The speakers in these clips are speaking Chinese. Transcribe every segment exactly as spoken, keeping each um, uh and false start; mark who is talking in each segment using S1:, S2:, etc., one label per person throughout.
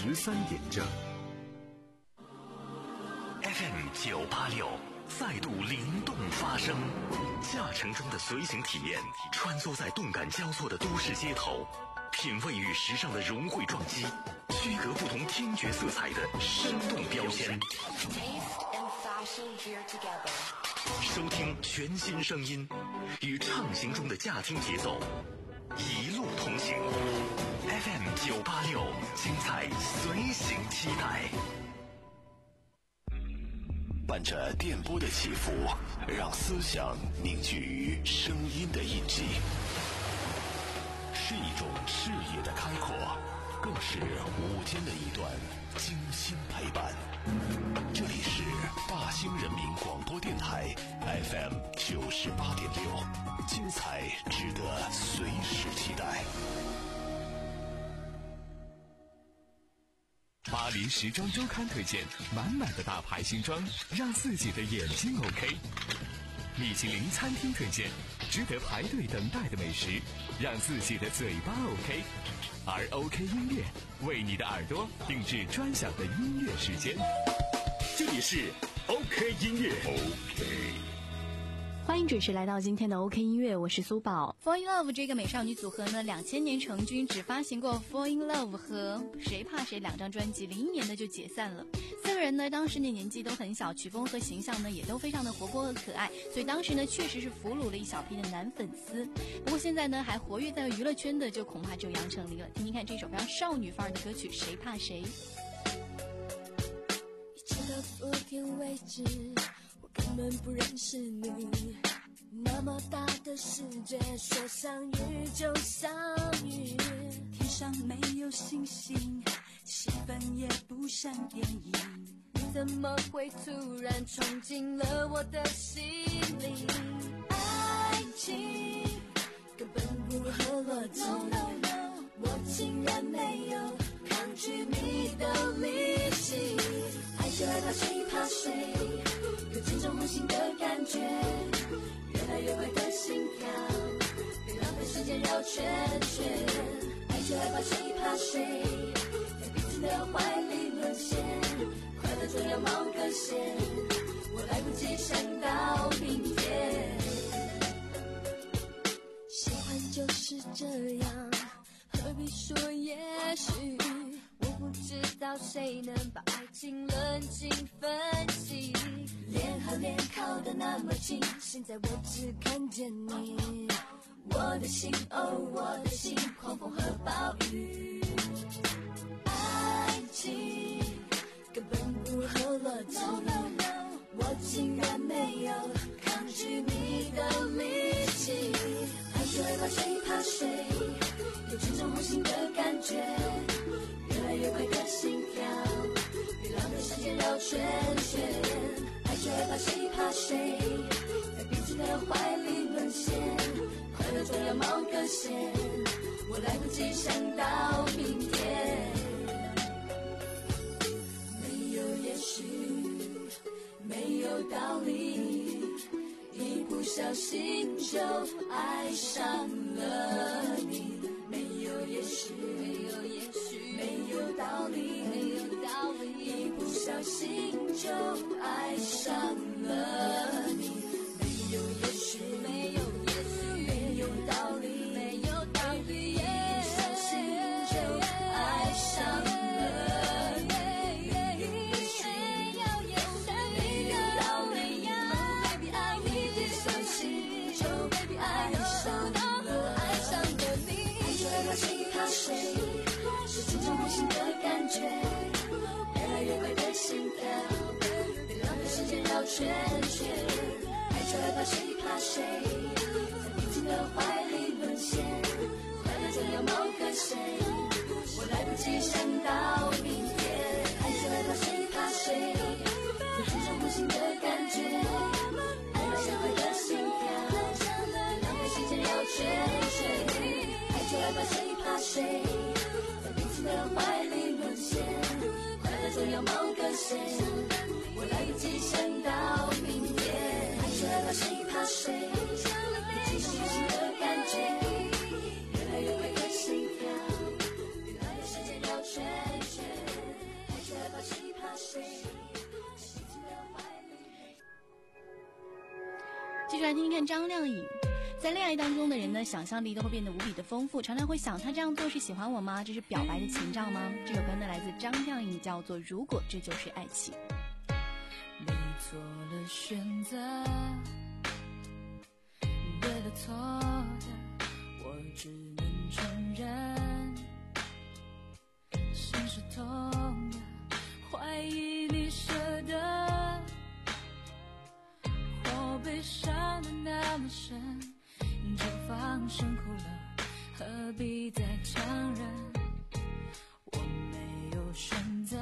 S1: 十三点正。
S2: F M 九八六再度灵动发声，驾乘中的随行体验，穿梭在动感交错的都市街头，品味与时尚的融汇撞击，区隔不同听觉色彩的生动标签。收听全新声音，与畅行中的驾听节奏，一路同行。F M 九八六，精彩随行期待。
S3: 伴着电波的起伏，让思想凝聚于声音的印记，是一种视野的开阔，更是午间的一段精心陪伴。这里是大兴人民广播电台 F M 九十八点六，精彩值得随时期待。
S4: 巴黎时装周刊推荐满满的大牌新装，让自己的眼睛 OK。米其林餐厅推荐值得排队等待的美食，让自己的嘴巴 OK。而 OK 音乐为你的耳朵定制专享的音乐时间。这里是 OK 音乐 OK。
S5: 欢迎准时来到今天的 OK 音乐，我是苏宝。
S6: Fall in Love 这个美少女组合呢，两千年成军，只发行过 Fall in Love 和谁怕谁两张专辑，零一年的就解散了。四个人呢，当时的年纪都很小，曲风和形象呢也都非常的活泼和可爱，所以当时呢确实是俘虏了一小批的男粉丝。不过现在呢还活跃在娱乐圈的，就恐怕只有杨丞琳了。听听看这首非常少女范儿的歌曲《谁怕谁》。
S7: 一直到昨天为止，我根本不认识你，那么大的世界，说相遇就相遇，天上没有星星，气氛也不像电影，你怎么会突然冲进了我的心里？爱情根本不合逻辑， no, no, no, 我竟然没有抗拒你的力气，爱就爱怕谁怕谁，有这种红心的感觉，越来越快的心跳，别浪费时间绕圈圈，爱就爱怕谁怕谁，在彼此的怀里沦陷，快乐总要冒个险，我来不及想到明天，喜欢就是这样，何必说也许，我不知道谁能把爱情冷静分析，脸和脸靠得那么近，现在我只看见你，我的心哦我的心，狂风和暴雨，爱情根本不合逻辑， no, no, no, 我竟然没有抗拒你的力气，爱就爱怕谁怕谁，有这种红心的感觉，越来越快的心跳，别浪费时间绕圈圈，爱就爱怕谁怕谁，在彼此的怀里沦陷，快乐总要冒个险，我来不及想到明天，没有也许，没有道理，一不小心就爱上了你，没有也许，没有也许，没有道理，没有道理，一不小心就爱上了你，没有也许，没有也许，没有道理，没有道理，一不小心就爱上了你，没有也许，没有也许，没有道理呀 ，baby 爱你，一不小心就爱上了，爱上了你，爱就爱怕谁怕谁，是这种无形的感觉，越来越快的心跳，别浪费时间绕圈圈，爱就爱怕谁怕谁，在彼此的怀里沦陷，快乐总要冒个险，我来不及想到明天，爱就爱怕谁怕谁，有这种无形的感觉，越来越快的心跳，别浪费时间绕圈圈，爱就爱怕谁怕谁，在彼此的怀里沦陷，快乐总要冒个险，我来不及想到明天，爱就爱怕谁怕谁，有这种无形的感觉，越来越快的心跳，别浪费时间绕圈圈。
S6: 继续来听听看张靓颖。在恋爱当中的人呢，想象力都会变得无比的丰富，常常会想，他这样做是喜欢我吗？这是表白的情兆吗？这首歌呢来自张靓颖，叫做《如果这就是爱情》。
S7: 你做了选择，对的错的我只能承认，心是痛的，怀疑你舍得，我悲伤的那么深，就放声哭了，何必再强忍？我没有选择，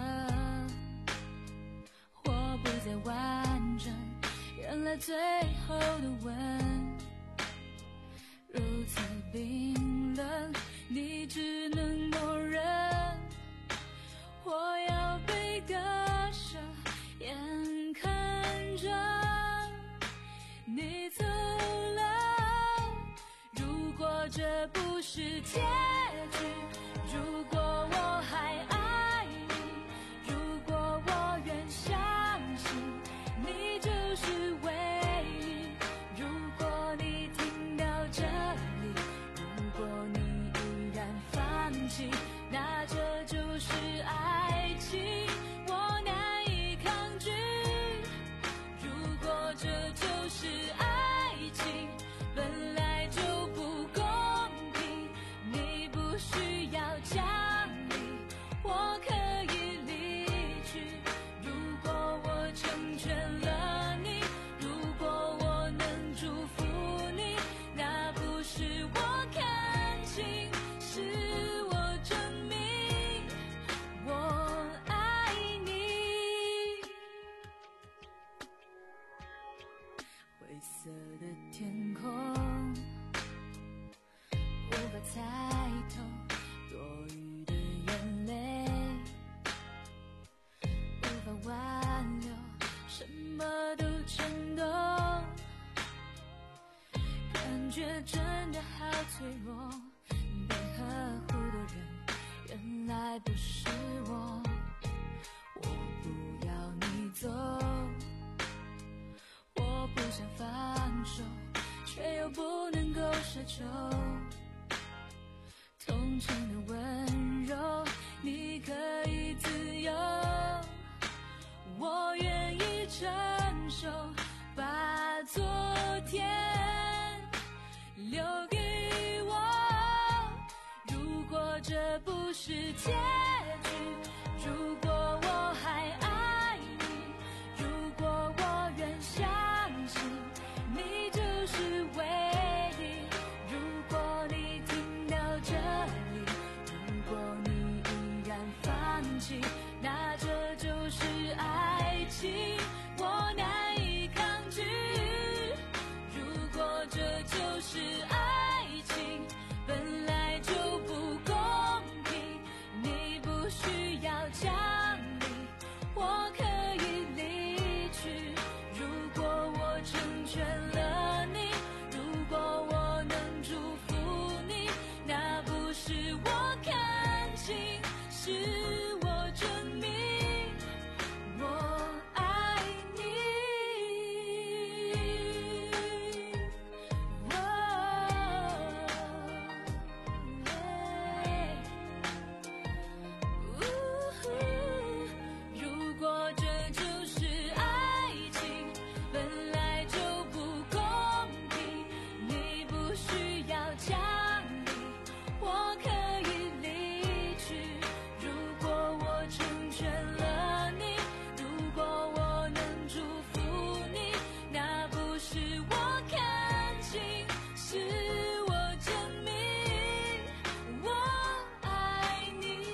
S7: 我不再完整，原来最后的吻如此冰冷，你只能默认，我要被割舍，眼看着你走了。如果这不是结局，如果我还爱你，如果我愿相信你就是唯一，如果你听到这里，如果你依然放弃，那这就是爱情，我难以抗拒。如果这就是爱情，本来就不公平，你不需要讲理，我可以离去。如果我成全了你，如果我能祝福你，那不是我看清，是我证明我爱你。灰色的天空无法猜透多余的眼泪，无法挽留，什么都震动，感觉真的好脆弱，被呵护的人原来不是我，我不要你走，我不想放手，却又不能够奢求同情的温柔，你可以自由，我愿意承受，把昨天留给我。如果这不是结局，如果我还爱你，如果我愿相信你就是唯一，如果你听到这里，如果你依然放弃，那这就是爱情，我难以抗拒。如果这就是爱情，本来就不公平，你不需要讲理，我可以离去。如果我成全了你，如果我能祝福你，那不是我看清，是我证明我爱你。如果这就是爱情，本来就不公平，你不需要讲理，我可以离去。如果我成全了你，如果我能祝福你，那不是我看清，是我证明我爱你。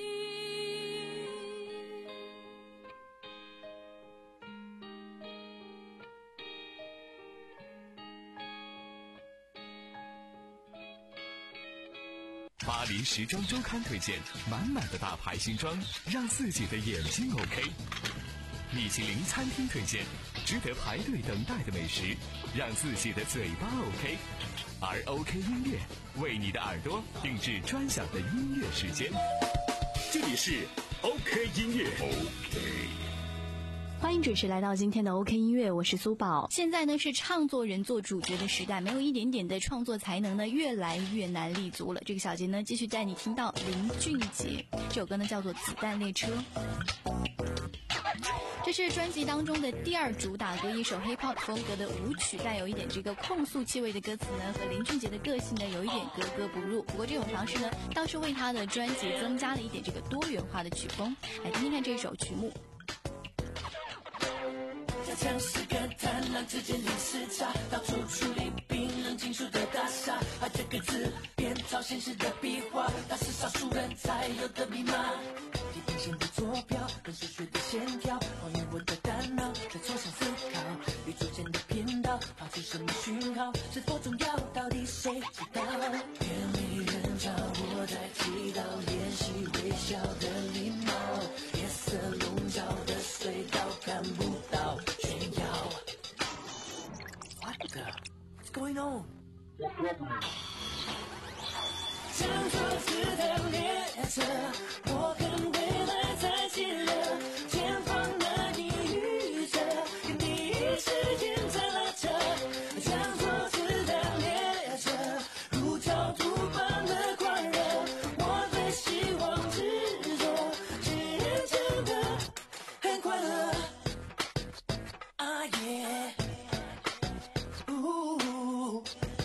S4: 巴黎时装周刊推荐满满的大牌新装，让自己的眼睛 OK。米其林餐厅推荐值得排队等待的美食，让自己的嘴巴 OK。而 OK 音乐为你的耳朵定制专享的音乐时间。
S3: 这里是 OK 音乐。OK。
S5: 欢迎准时来到今天的 OK 音乐，我是苏宝。
S6: 现在呢是唱作人做主角的时代，没有一点点的创作才能呢，越来越难立足了。这个小节呢，继续带你听到林俊杰，这首歌呢叫做《子弹列车》。这是专辑当中的第二主打歌，一首 hip hop 风格的舞曲，带有一点这个控诉气味的歌词呢，和林俊杰的个性呢有一点格格不入。不过这种尝试呢，倒是为他的专辑增加了一点这个多元化的曲风。来听听看这首曲目。
S1: 加强是个贪婪之间零时差，到处处理冰冷金属的大厦，把这个字变超现实的壁画，它是少数人才有的密码。地平线的坐标跟数学的线条，关于我的大脑在抽象思考，宇宙间的频道发出什么讯号，是否重要？到底谁知道？远离人潮，我在祈祷，练习微笑的礼貌，夜色笼罩的隧道看不到炫耀。What the? What's going on? 乘坐子弹列车，我跟未来在一起了，前方的你预测，跟第一时间在拉扯。乘坐子弹列车，如焦土般的狂热，我对希望执着，坚强的很快乐。啊耶！呜。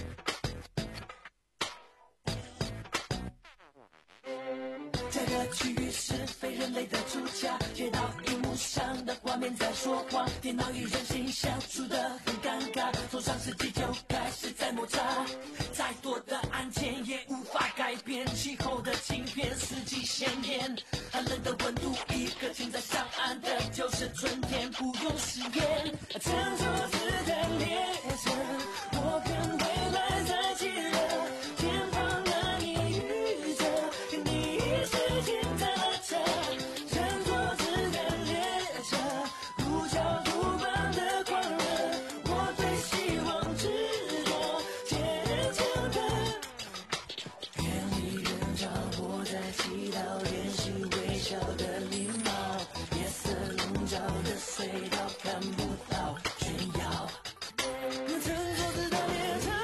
S1: 这个区域是非人类的主角，街道荧幕上的画面在说谎，电脑与人心相处得很尴尬，从上世纪就开始在摩擦，再多的案件也无法改变气候的镜片，四季鲜艳，寒冷的温度，一个停在上岸的就是春天，不用实验，乘坐子弹列车，我跟未来在一起了，前方的你预测，跟第一时间在拉扯，乘坐子弹列车，如焦土般的狂热，我对希望执着，坚强的远离人潮，我在祈祷，练习微笑的礼貌，夜色笼罩的隧道看不到炫耀。乘坐子弹列车，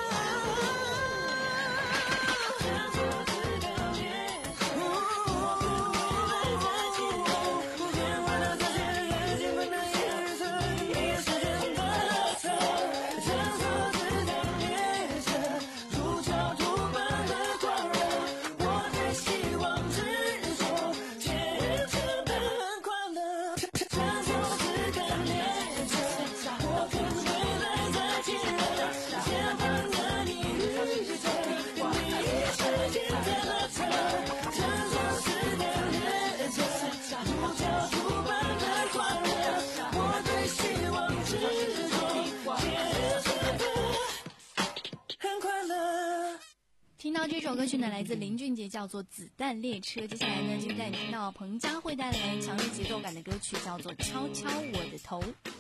S1: 乘坐子弹列车，我跟未来在一起了，不见回到这些人间本的颜色，也是人的拉扯。乘坐子弹列车，如焦土般的狂热，我对希望执着，坚强的很快乐。乘坐子弹列车，我跟未来在一起了，前方的你预测，跟第一时间在拉扯。乘坐子弹列车，如焦土般的狂热，我对希望执着，坚强的很快乐。
S6: 听到这首歌曲呢，来自林俊杰，叫做《子弹列车》。接下来呢，就带你听到彭佳慧带来强烈节奏感的歌曲，叫做《敲敲我的头》。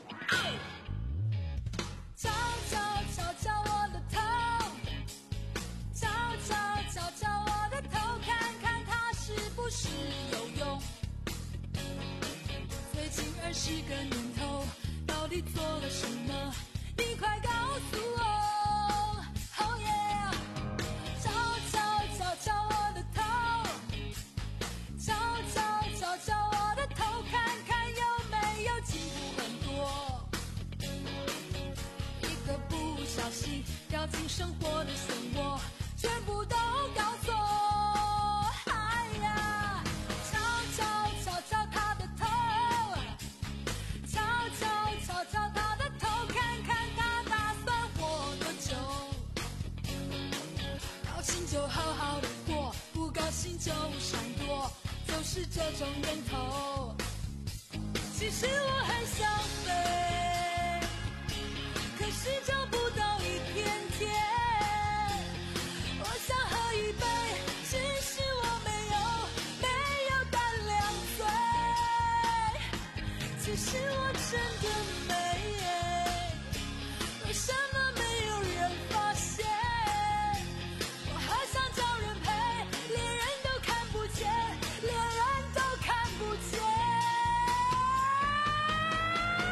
S7: 敲敲敲敲我的头，敲敲敲敲我的头，看看它是不是有用。最近二十个年头，到底做了什么？你快告诉我。Oh yeah， 敲敲敲敲我的头，敲敲敲敲我的头，看看有没有进步很多。一个不小心掉进生活的漩涡，全部都搞错。哎呀，敲敲敲敲他的头，敲敲敲敲他的头，看看他打算活多久。高兴就好好的过，不高兴就闪躲，就是这种人头。其实我很想飞，可是找不到一片天。我想喝一杯，只是我没有没有胆量醉。其实我真的没，为什么没有人发现？我好想找人陪，连人都看不见，连人都看不见。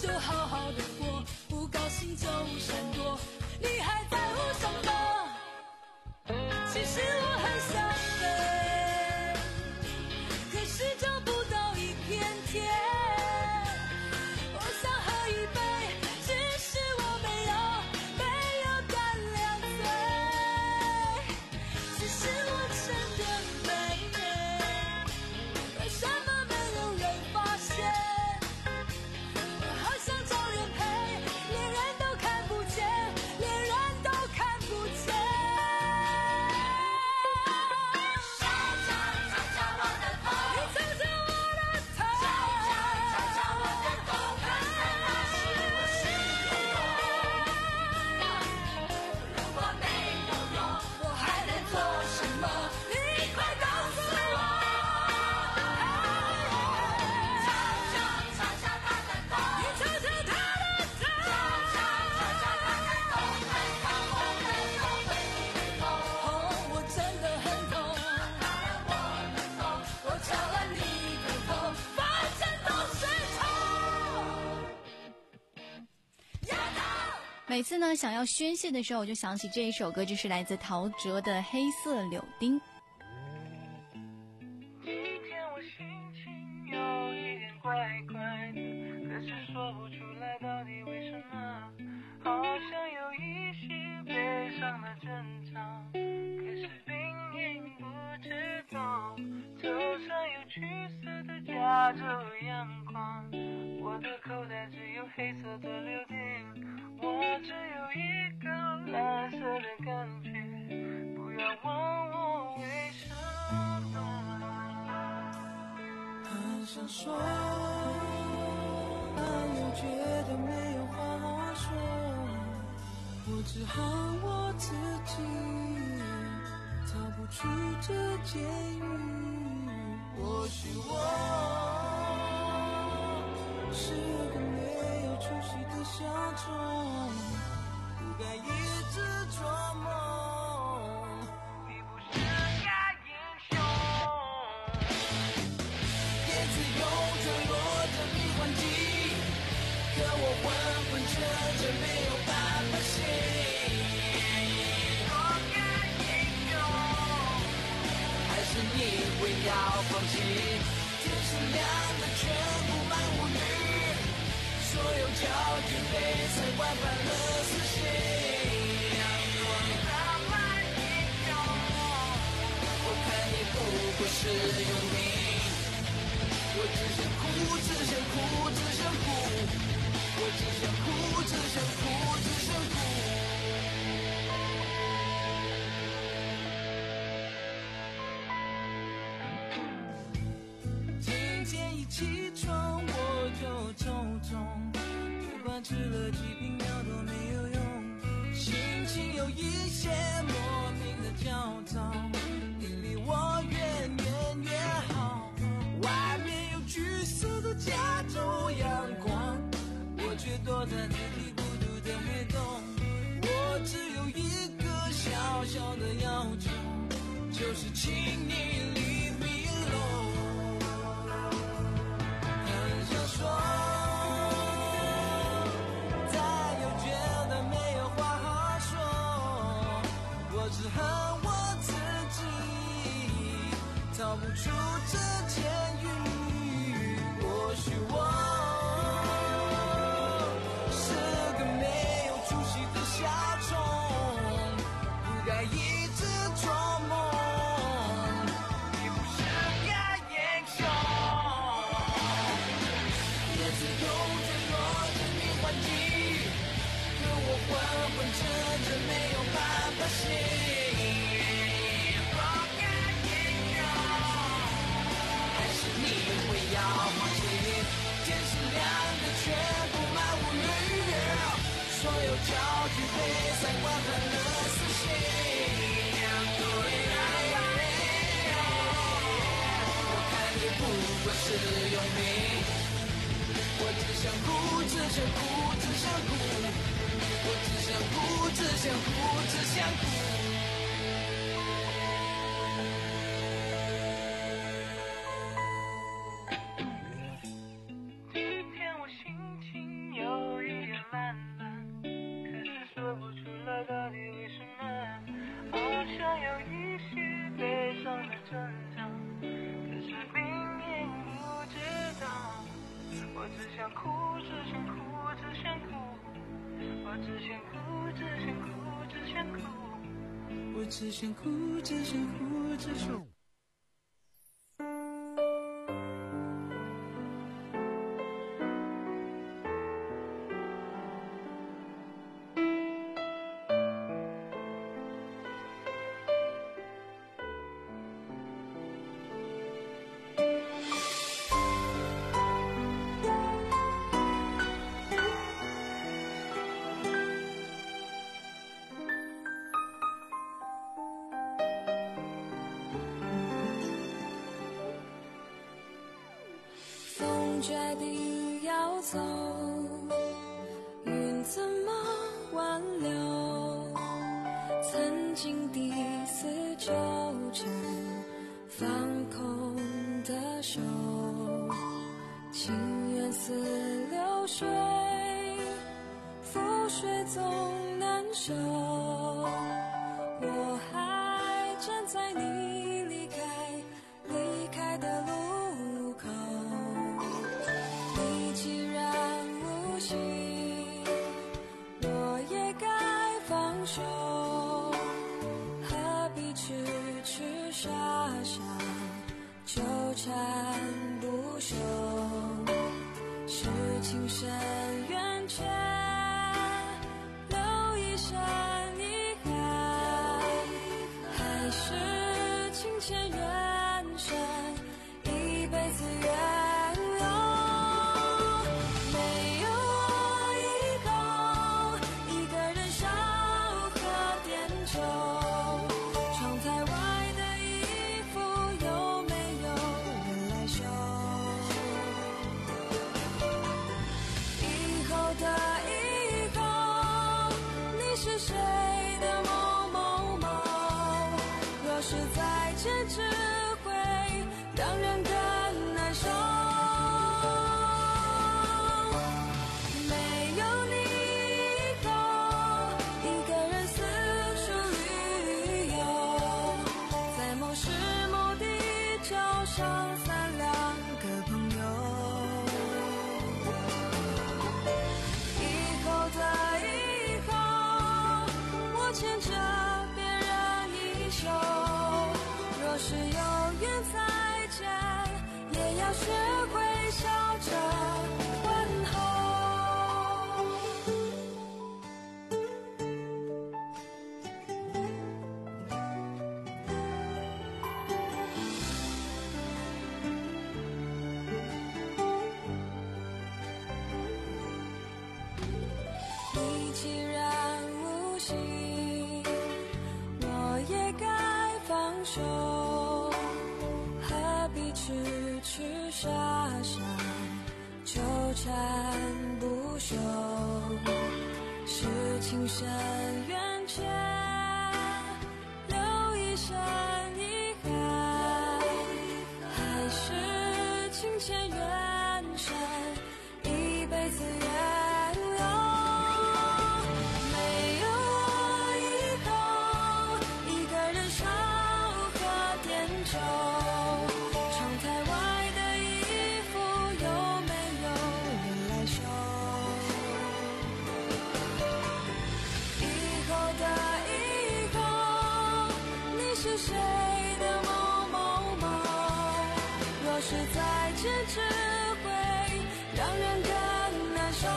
S7: 就好好的过，不高兴就闪躲，你还在乎什么？其实我很想飞，可是找不到一片天。我想喝一杯，只是我没有没有胆量醉。其实我真的美，为什么没有人发现？我好想找人陪，连人都看不见，连人都看不见。敲敲敲敲我的头，你敲敲我的头，敲敲敲敲我的头，看看那是不是有用？如果没有用，我还能做什么？你快告诉我！敲敲敲敲他的头，你敲敲他的头，敲敲敲敲他的头，看看我的头会不会痛？痛，我真的很痛。当然我的痛，我敲了你的头，反正都是痛。丫头。
S6: 每次呢想要宣泄的时候，我就想起这一首歌，就是来自陶喆的《黑色柳丁》。
S8: 今天我心情有一点怪怪的，可是说不出来到底为什么，好像有一些悲伤的征兆，可是并因不知道。头上有橘色的加州阳光，我的口袋只有黑色的柳丁，我只有一个蓝色的感觉，不要问我为什么。
S1: 很想说，但又觉得没有话好说，我只恨我自己逃不出这监狱。或许我是个没有出息的小虫，不该一直做梦。
S8: 你不是个英雄。
S1: 叶子有坠落的迷幻剂，可我昏昏沉沉没有办法醒。
S8: 做个英雄，
S1: 还是你会要放弃？天是亮的，全布满乌云，所有焦距被才换反了死心。
S8: 浪漫英雄，
S1: 我看你不过是用命，我只想哭，只想哭，只想哭，我只想哭，只想哭，只想哭。今天一起床我就头痛，不管吃了几瓶药都没有用，心情有一些莫名的焦躁，你离我远远越好。外面有橘色的加州阳光，我却躲在自己孤独的黑洞。我只有一个小小的要求，就是请你 leave me alone。很想说，但又觉得没有话好说，我只恨我自己逃不出这监狱。或许我是个没有出息的小虫，不该一直做梦。
S8: 你不是个英雄。
S1: 叶子有坠落的迷幻剂，可我昏昏沉沉没有办法醒。
S8: 做个英雄，
S1: 还是你会要放弃？天是亮的，全布满乌云，所有焦距被三观换了死心。我看你不过是用命，我只想哭，只想哭，只想哭，我只想哭，只想哭，只想哭。
S8: 今天我心情有哭，只想哭，只想哭，我只想哭，只想哭，只想哭，我只想哭，只想哭，只想哭。
S7: 决定要走，云怎么挽留？曾经第四纠缠，放空的手，情缘似流水，覆水总难收。我还站在你离开离开的路口。我也该放手，何必痴痴傻傻纠缠不休？是情深缘浅，留一生遗憾，还是情牵缘深，一辈子缘。只会让人更难受。没有你以后，一个人四处旅游，在某时某地交上三两个朋友。以后的以后，我牵着别人衣袖。若是有缘再见，也要学会笑着问候。你既然无心，我也该放手。痴痴傻傻纠缠不休，是情深缘浅，留一生遗憾，还是情牵缘深，一辈子缘由。没有我以后，一个人烧喝点酒。是谁的某某某？若是再见，只会让人更难受。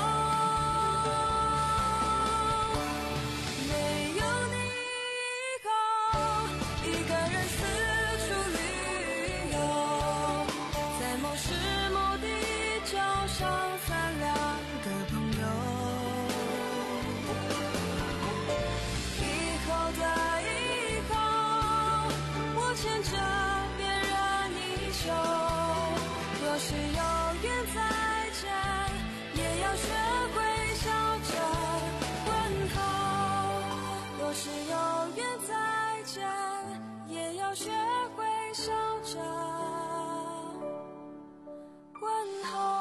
S7: 没有你以后，一个人四处旅游，在某时某地交上三两个朋友。以后的牵着别人衣袖，若是有缘再见，也要学会笑着问候。若是有缘再见，也要学会笑着问候。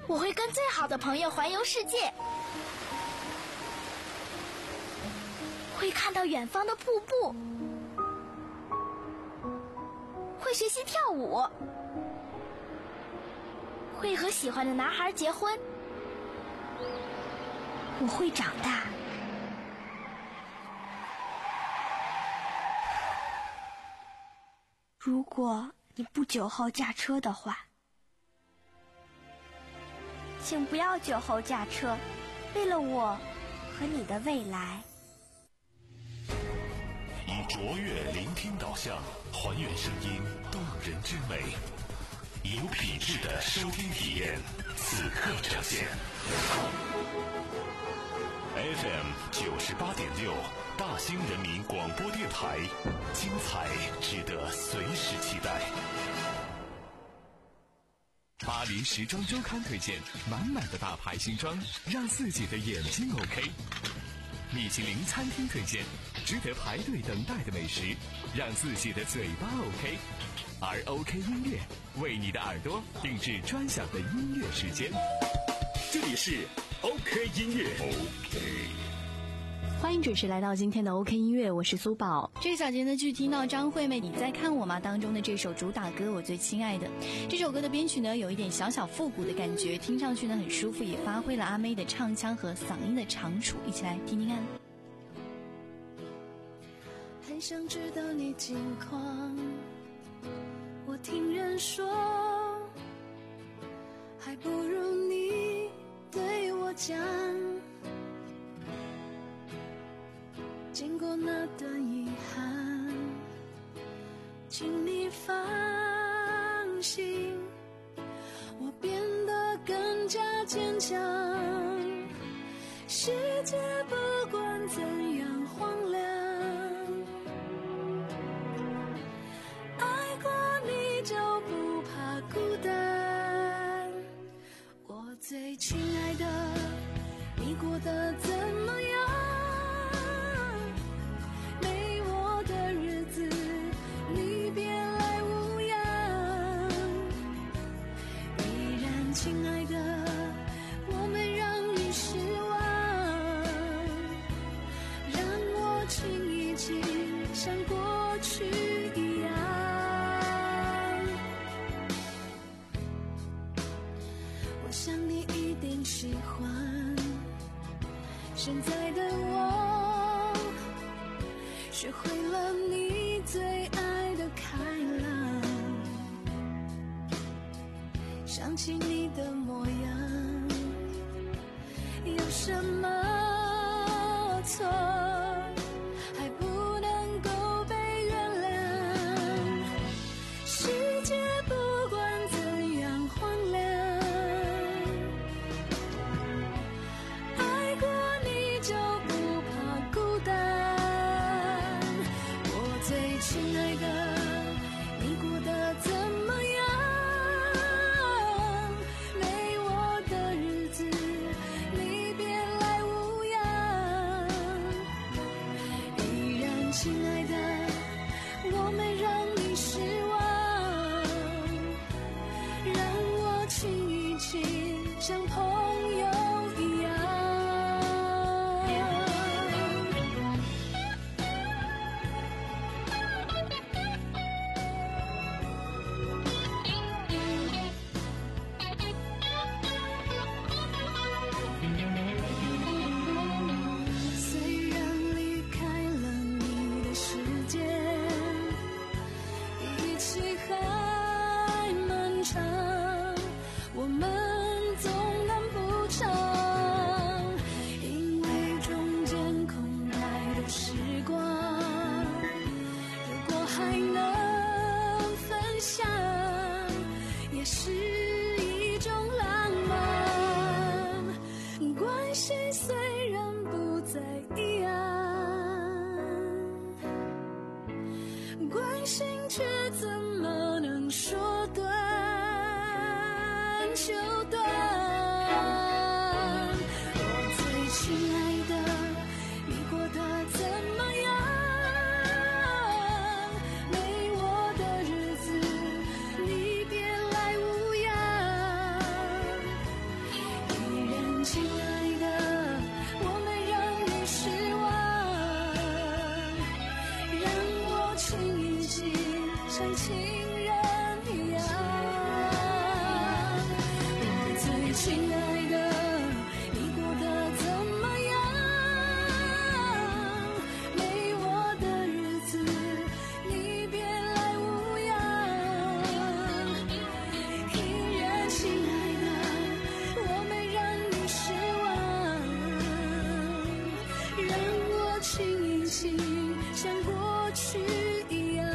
S9: 我会跟最好的朋友环游世界，会看到远方的瀑布，会学习跳舞，会和喜欢的男孩结婚。我会长大。如果你不酒后驾车的话，请不要酒后驾车，为了我和你的未来。
S3: 以卓越聆听导向，还原声音动人之美，有品质的收听体验，此刻呈现。F M 九十八点六，大兴人民广播电台，精彩值得随时期待。
S4: 巴黎时装周刊推荐满满的大牌新装，让自己的眼睛 OK。米其林餐厅推荐值得排队等待的美食，让自己的嘴巴 OK。而 OK 音乐为你的耳朵定制专享的音乐时间。这里是 OK 音乐 OK。
S5: 欢迎准时来到今天的 OK 音乐，我是苏宝。
S6: 这个小节呢，去听到张惠妹《你在看我吗》当中的这首主打歌《我最亲爱的》。这首歌的编曲呢，有一点小小复古的感觉，听上去呢很舒服，也发挥了阿妹的唱腔和嗓音的长处。一起来听听看。
S7: 很想知道你近况，我听人说，还不如你对我讲。经过那段遗憾，请你放心，我变得更加坚强。世界不管怎样荒凉，爱过你就不怕孤单。我最亲爱的，你过得怎么样？亲爱的，我没让你失望，让我亲一亲，像过去一样。我想你一定喜欢现在的我，学会了你最爱的开朗，想起你的模样，有什么错还不能够被原谅？世界不管怎样荒凉，爱过你就不怕孤单。我最亲爱的，你过得怎么样？亲爱的，我没让你失望，让我亲一亲，像朋友一样。虽然离开了你的世界，一起还漫长，我们总难不长，因为中间空白的时光，如果还能分享，也是一种浪漫。关系虽然不再一样，关心却怎么能说断就断？我最亲爱的，你过得怎么样？没我的日子，你别来无恙。 像情人一样。我最亲爱的，你过得怎么样？没我的日子，你别来无恙。依然亲爱的，我没让你失望，让我亲一亲，像过去一样。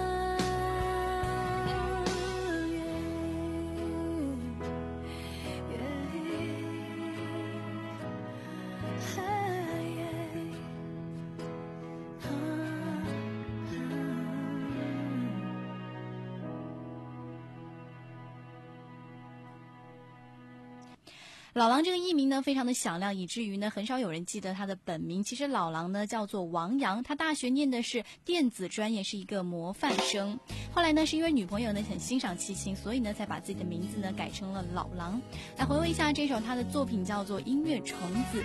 S6: 老狼这个艺名呢非常的响亮，以至于呢很少有人记得他的本名。其实老狼呢叫做王阳，他大学念的是电子专业，是一个模范生。后来呢是因为女朋友呢很欣赏齐秦，所以呢才把自己的名字呢改成了老狼。来回味一下这首他的作品，叫做《音乐虫子》。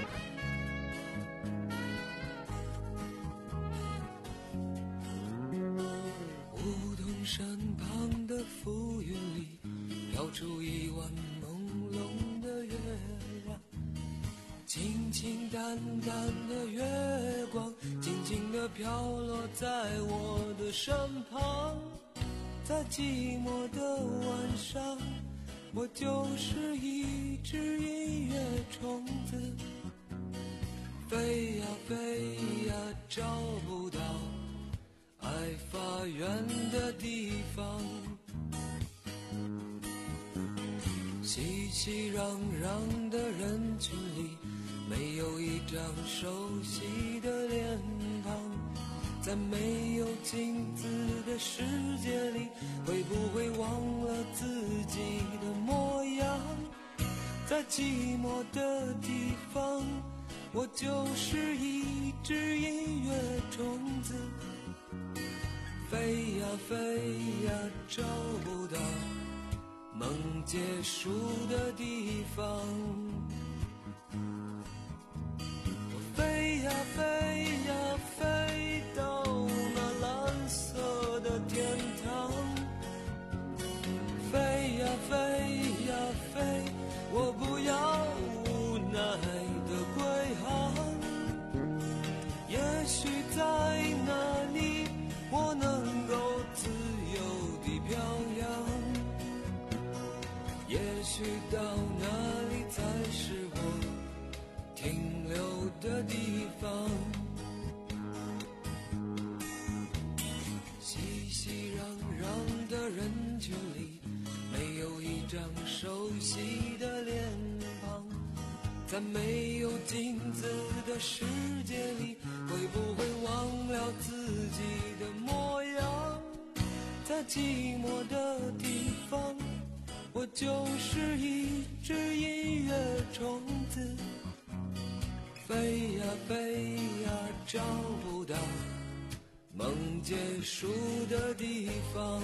S10: 梧桐山旁的浮云里飘出一弯朦胧的月亮，清清淡淡的月光静静地飘落在我的身旁。在寂寞的晚上，我就是一只音乐虫子，飞呀飞呀找不到爱发源的地方。熙熙攘攘的人群里，没有一张熟悉的脸庞。在没有镜子的世界里，会不会忘了自己的模样？在寂寞的地方，我就是一只音乐虫子，飞呀飞呀找不到梦结束的地方。我飞呀飞呀飞到那蓝色的天堂，飞呀飞呀飞，我不要无奈的归航。也许在那里我能够自由地飘扬，也许到那里才是我停留的地方。熙熙攘攘的人群里，没有一张熟悉的脸庞。在没有镜子的世界里，会不会忘了自己的模样？在寂寞的地方，我就是一只音乐虫子，飞呀飞呀找不到梦结束的地方。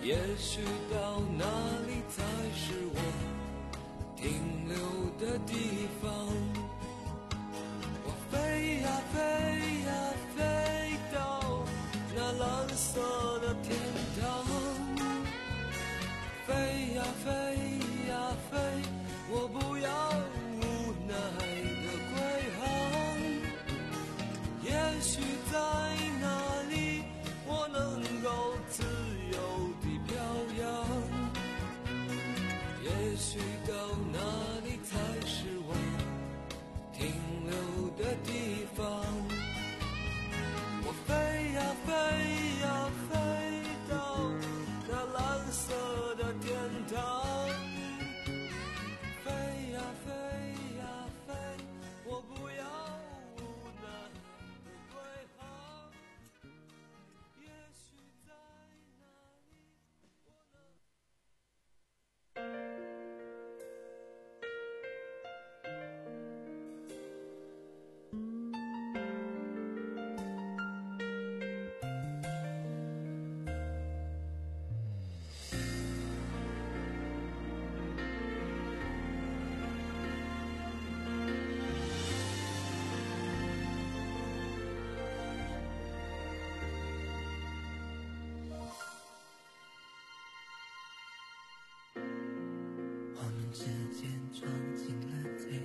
S10: 也许到哪里才是我停留的地方。我飞呀飞呀飞到那蓝色的天堂，飞呀飞呀飞，我不要无奈的归航。也许在那里我能够自由地飘扬，也许到哪里才是我停留的地方。我飞呀飞呀飞到那蓝色的天堂，飞呀飞呀飞，我不要无奈的归航。也许在那里我能
S1: 我们之间装进了罪，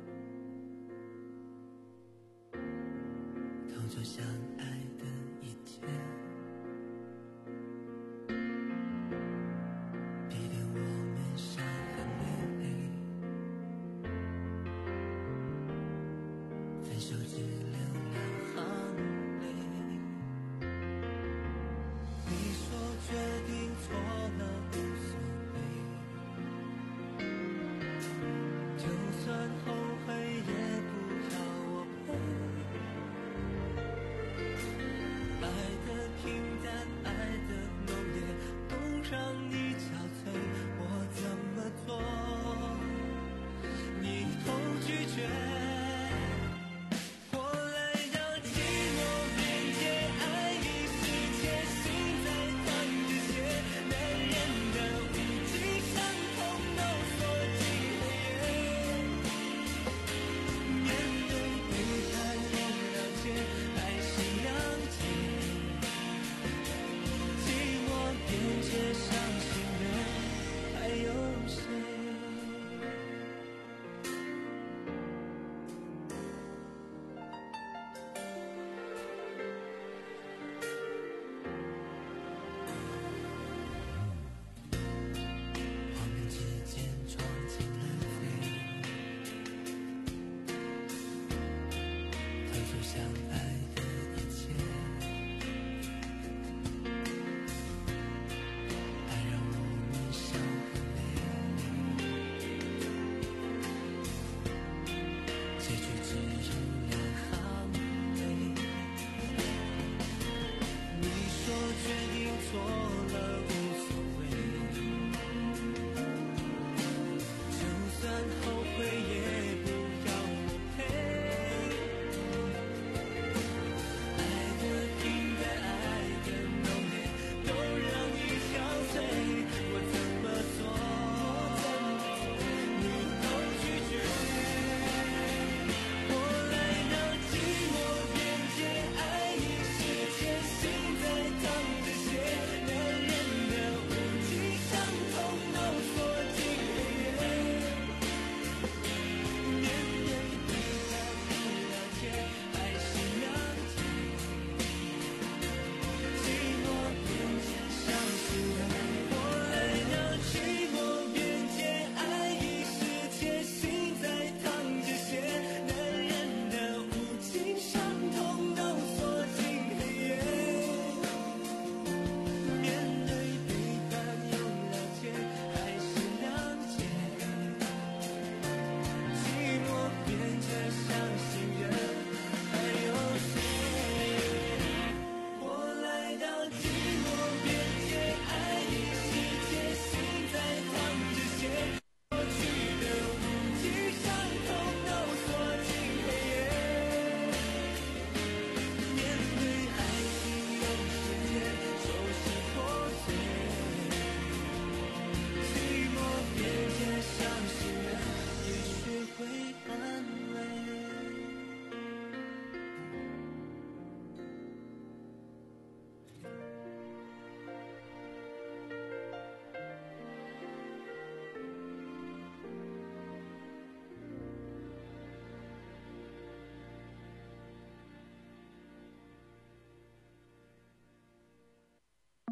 S1: 偷走相爱的一切，逼得我们伤痕累累，分手只留两行泪。你说决定错了无所谓，就算后悔也不要我陪。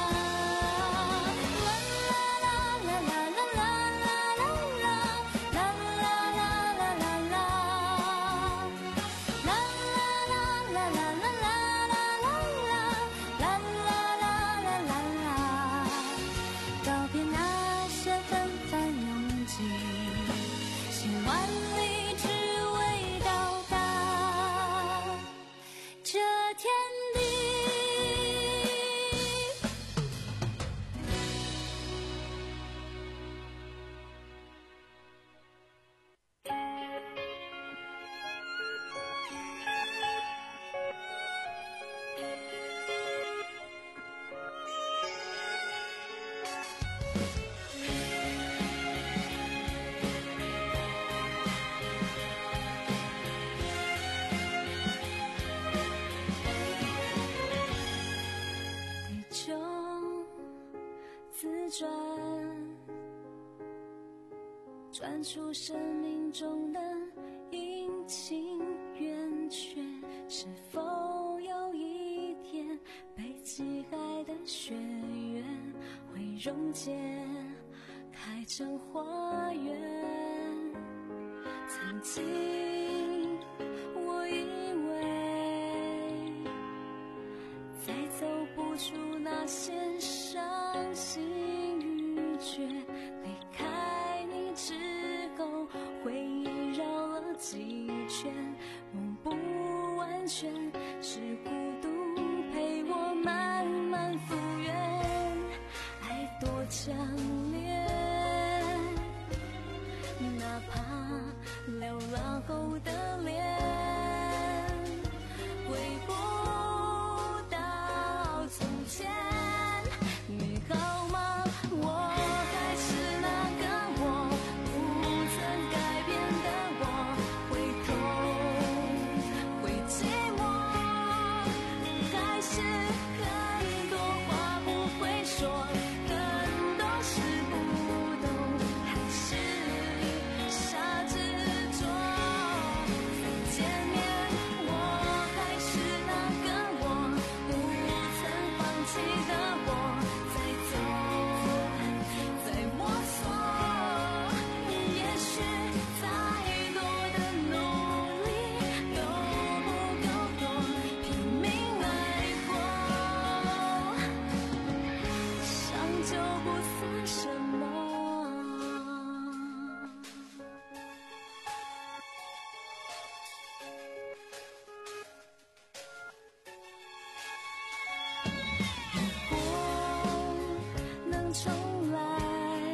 S7: 转，转出生命中的阴晴圆缺，是否有一天被击败的雪原会溶解开成花园？曾经我以为再走不出那些伤心欲绝，离开你之后回忆绕了几圈，梦不完全是孤独陪我慢慢复原，爱多强烈，哪怕流浪后的脸回不到从前。你好吗？我还是那个我，不曾改变的我，会痛会寂寞，还是很多话不会说，很多事不懂，还是一傻执着。再见面，我还是那个我，不曾放弃的我，在走，在摸索，也许再多的努力都不够多，拼命爱过，伤就不算什么。如果能重来，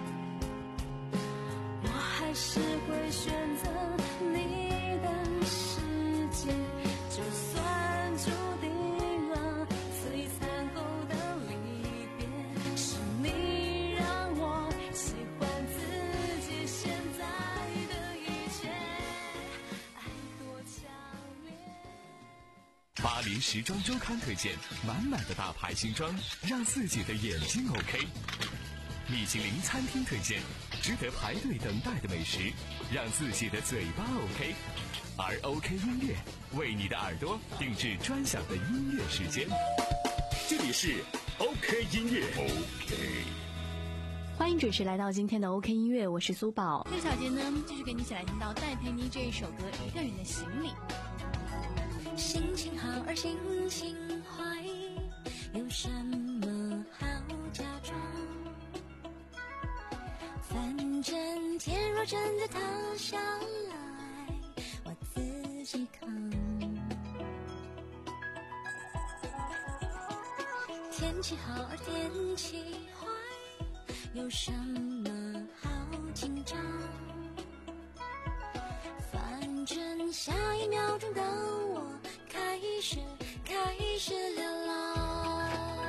S7: 我还是会选择你的世界，就算注定了最残酷的离别，是你让我喜欢自己现在的一切，爱多强烈。
S4: 巴黎时装周刊推荐满满的大牌新装，让自己的眼睛 OK。米其林餐厅推荐值得排队等待的美食，让自己的嘴巴 OK。而 OK 音乐为你的耳朵定制专享的音乐时间。
S3: 这里是 OK 音乐 OK。
S5: 欢迎准时来到今天的 OK 音乐，我是苏宝。
S6: 这个小节呢，继续给你一起来听到戴佩妮这一首歌《一个人的行李》。
S7: 心情好而心情坏，有什么好假装？反正天若真的塌下来，我自己扛。天气好而天气坏，有什么好紧张？反正下一秒钟的我开始开始流浪。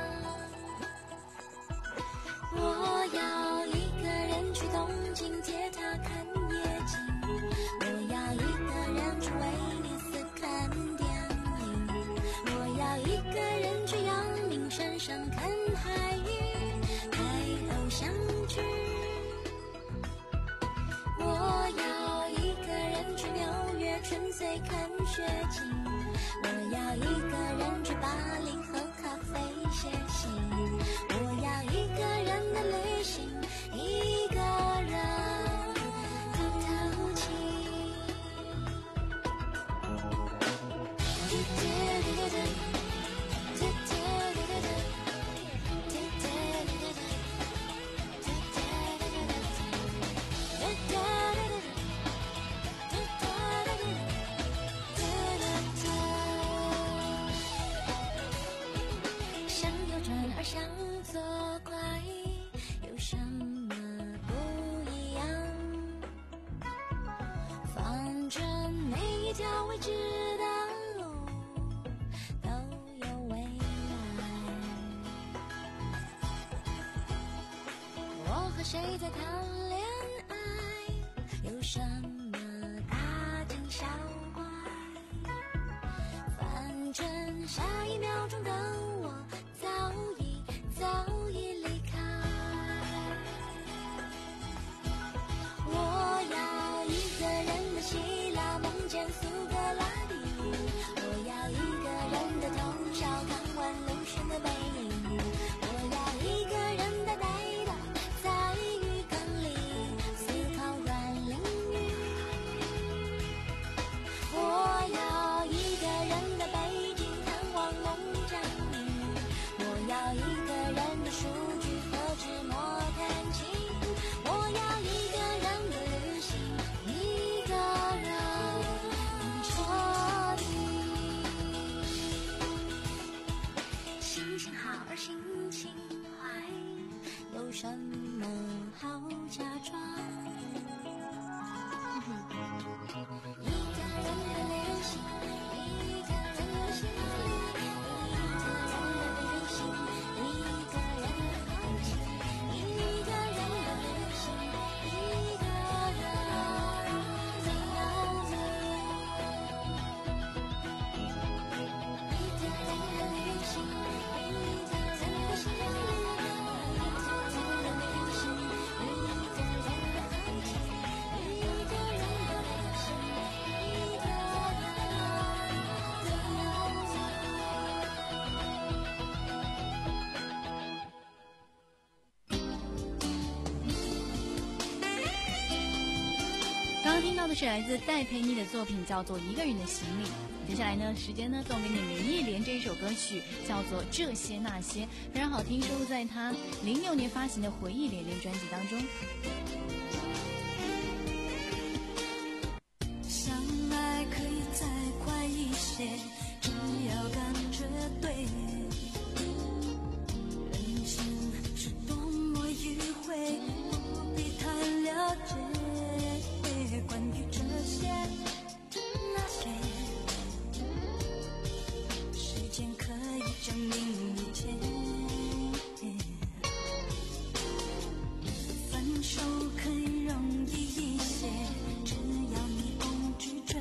S7: 我要一个人去东京铁塔看夜景，我要一个人去威尼斯看电影，我要一个人去阳明山上看海鱼拍偶像剧，我要一个人去纽约纯粹看雪景，我要一个人去巴黎喝咖啡写信，我要一个人的旅行，一个人透透气。向右转而向左拐，有什么不一样？反正每一条未知的路都有未来。我和谁在谈恋爱？有什么大惊小怪？反正下一秒钟的我早已早已离开。我要一个人的希腊梦见苏格拉底，我要一个人的通宵看完流水的背影，我要一个人呆呆的在浴缸里思考软淋雨，我要一个人的北京看望孟姜女，
S6: 到的是来自戴佩妮的作品，叫做《一个人的行李》。接下来呢，时间呢送给你林忆莲这一首歌曲，叫做《这些那些》，非常好听，收录在她零六年发行的《回忆连连》专辑当中。
S7: 相爱可以再快一些，只要感觉对。人生是多么迂回，不必太了解。关于这些那些，时间可以证明一切。分手可以容易一些，只要你不拒绝。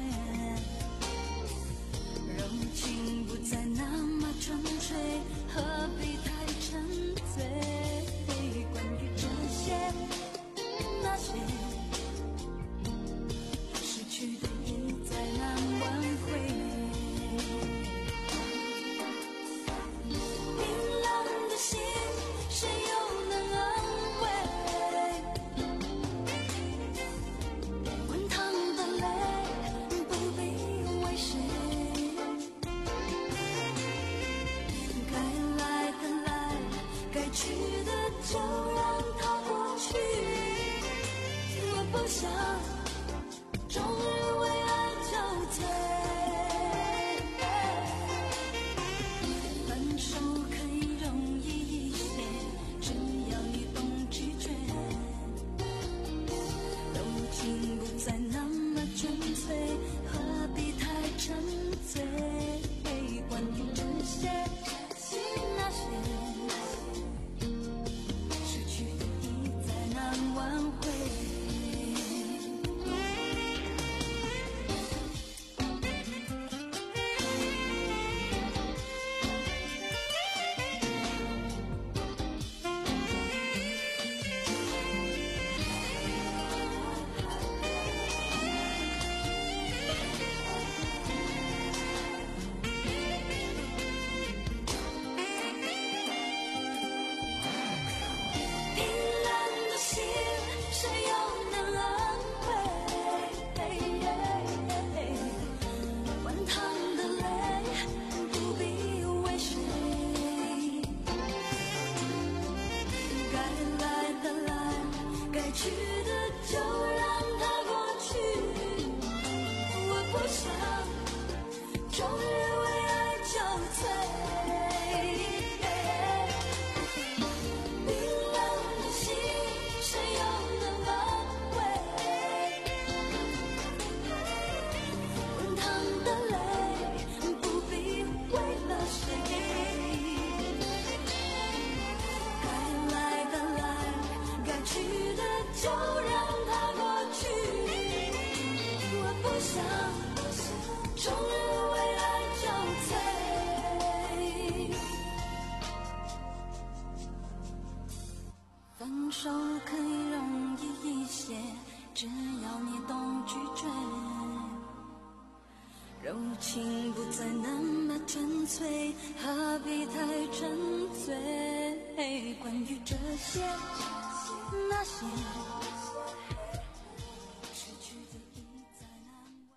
S7: 柔情不再那么纯粹，何必太沉醉？关于这些那些，失去的已再难挽回。冰冷的心，谁又能安慰？滚烫的泪，不必为谁。该来的来，该去的就让它过去。我不想终日为爱憔悴。分手可以容易一些，只要你懂拒绝。柔情不再那么纯粹，何必太沉醉？关于这些那些，失去的已再难挽回。冰冷的心，谁又能安慰？滚烫的泪，不必为谁。该来的来，该去的就让它过去。我不想终日为爱憔悴。冰冷的心，谁又能安慰？滚烫的泪，不必为了谁。该来的来，该去的就让它过去。我不想终日为爱憔悴。分手可以容易一些，只要你懂拒绝。柔情不再那么纯粹，何必太沉醉？关于这些那些，失去的已再难挽。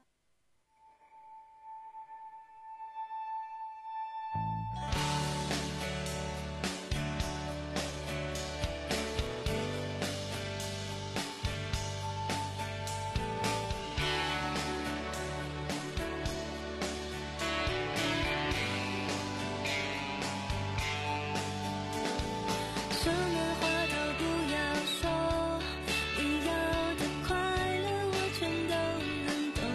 S11: 什么话都不要说，你要的快乐我全都能懂，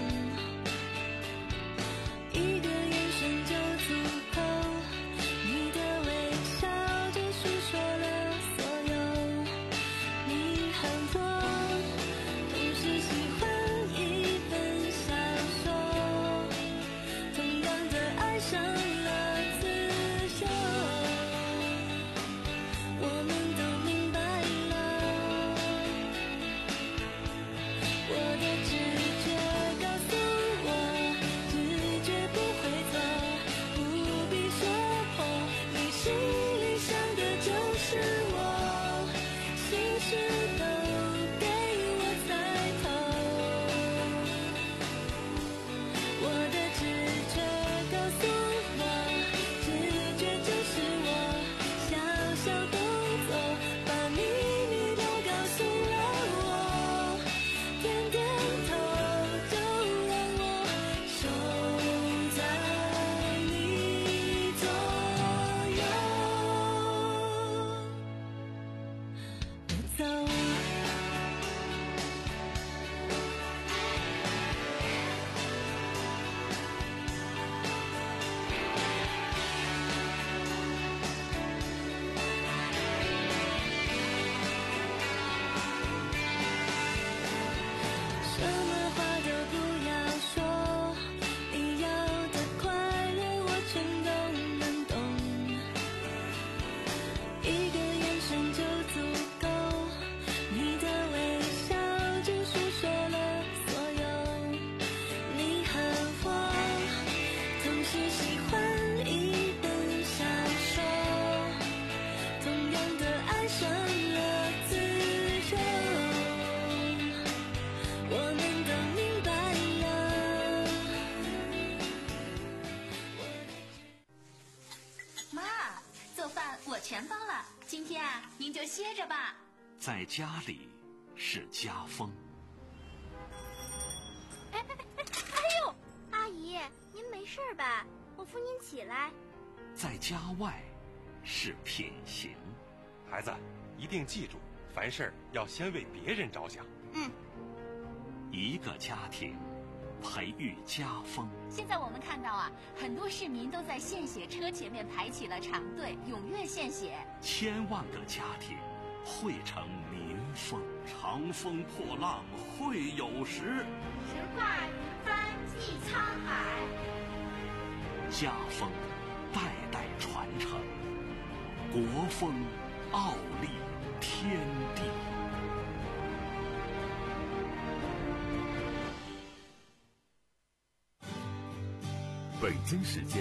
S11: 一个眼神就足够，你的微笑就诉说了所有。你和我同时喜欢一本小说，同样的爱上了自由。我们都明白了，我的直觉告诉我，直觉不会错，不必说破，你心里想的就是我，心事都给我猜透。 只喜欢一本小说，同样的爱上了自由，我们都明白了。
S12: 妈，做饭我全包了，今天啊，您就歇着吧。
S2: 在家里是家风。
S9: 哎哎哎哎呦，阿姨，您没事吧？我扶您起来。
S2: 在家外是品行。
S13: 孩子，一定记住，凡事要先为别人着想。
S12: 嗯。
S2: 一个家庭培育家风。
S12: 现在我们看到啊，很多市民都在献血车前面排起了长队，踊跃献血。
S2: 千万个家庭汇成民风。长风破浪会有时，
S9: 直挂云帆济沧海。
S2: 家风代代传承，国风傲立天地。
S4: 北京时间